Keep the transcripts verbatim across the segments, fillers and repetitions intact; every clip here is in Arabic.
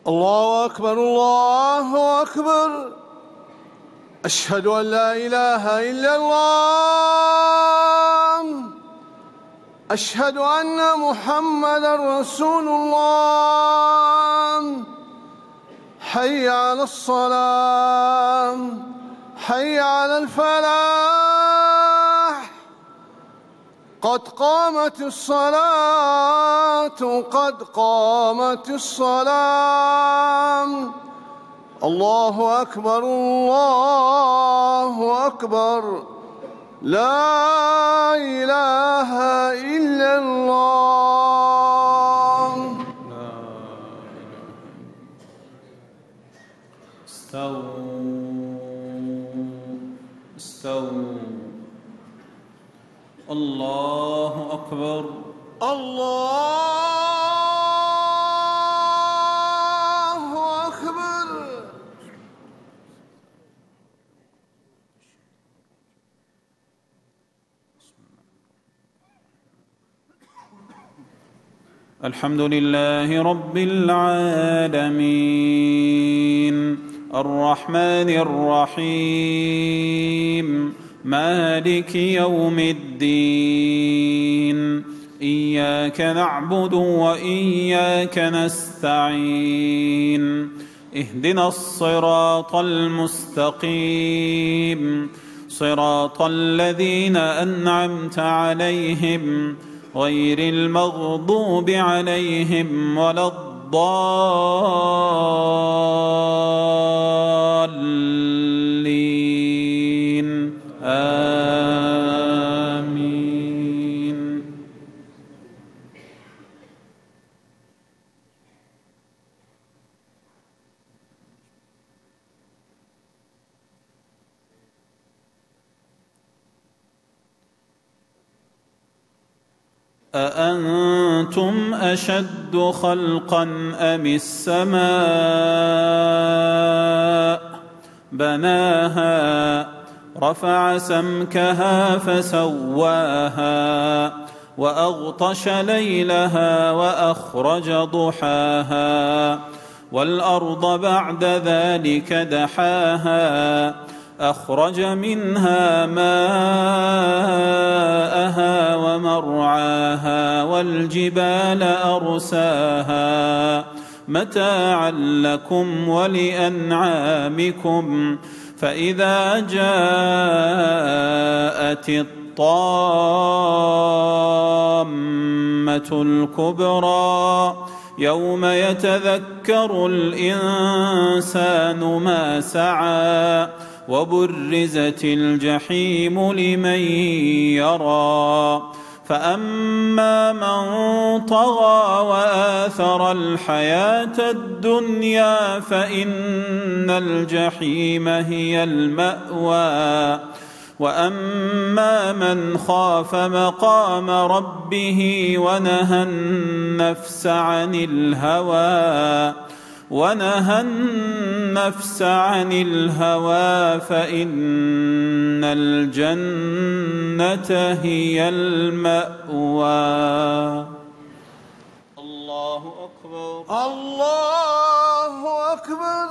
الله أكبر الله أكبر. أشهد أن لا إله إلا الله. أشهد أن محمدًا رسول الله. حي على الصلاة، حي على الفلاح. قد قامت الصلاة، قد قامت الصلاة. الله أكبر الله أكبر. لا إله إلا الله. استووا استووا. الله أكبر الله أكبر. الحمد لله رب العالمين الرحمن الرحيم مالك يوم الدين. إياك نعبد وإياك نستعين. اهدنا الصراط المستقيم صراط الذين أنعمت عليهم غير المغضوب عليهم ولا الضالين. آمين. أأنتم أشد خلقا أم السماء بناها رفع سمكها فسواها وأغطش ليلها وأخرج ضحاها والأرض بعد ذلك دحاها أخرج منها ماءها ومرعاها والجبال أرساها متاعا لكم ولأنعامكم. فإذا جاءت الطامة الكبرى يوم يتذكر الإنسان ما سعى وبرزت الجحيم لمن يرى. فأما من طغى وآثر الحياة الدنيا فإن الجحيم هي المأوى. وأما من خاف مقام ربه ونهى النفس عن الهوى ونهى النفس عن الهوى فإن الجنة هي المأوى. الله أكبر الله أكبر.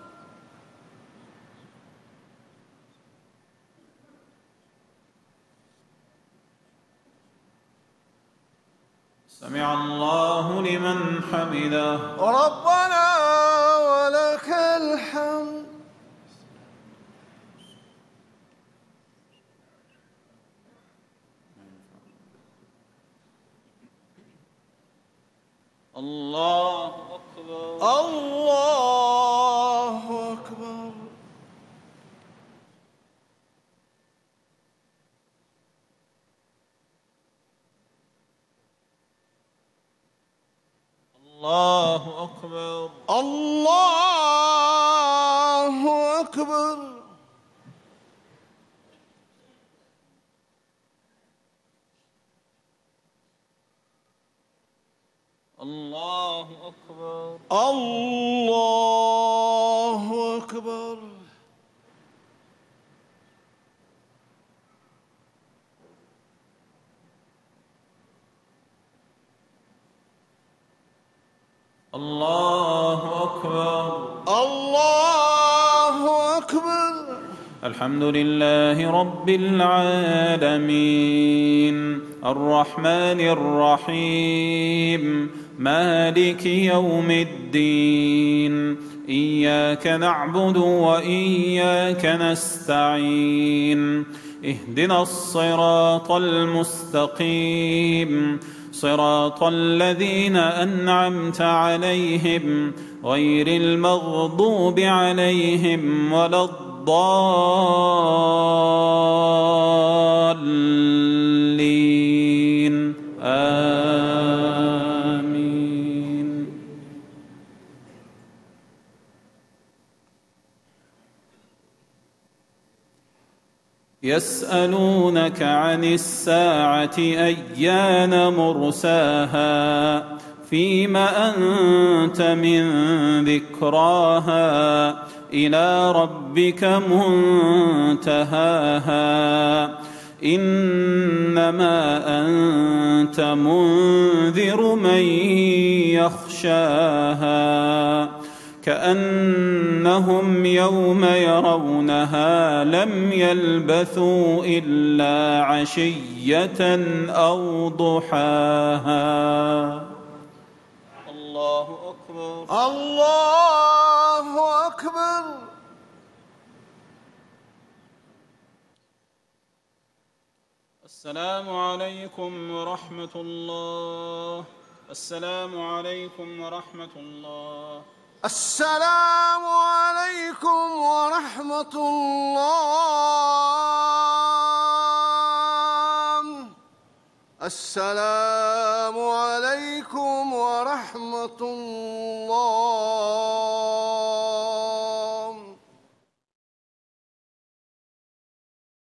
سمع الله لمن حمده. ربنا ولك الحمد. الله أكبر الله أكبر. الله أكبر الله أكبر. الله أكبر الله أكبر. الله أكبر. الله أكبر. الحمد لله رب العالمين الرحمن الرحيم مالك يوم الدين إياك نعبد وإياك نستعين اهدنا الصراط المستقيم صراط الذين أنعمت عليهم غير المغضوب عليهم ولا الضالين آمين. يسألونك عن الساعة أيان مرساها فيم أنت من ذكراها إلى ربك منتهاها إنما أنت منذر من يخشاها كأنهم يوم يرونها لم يلبثوا إلا عشية أو ضحاها. الله أكبر. الله أكبر. السلام عليكم ورحمة الله. السلام عليكم ورحمة الله. السلام عليكم ورحمة الله. السلام عليكم ورحمة الله.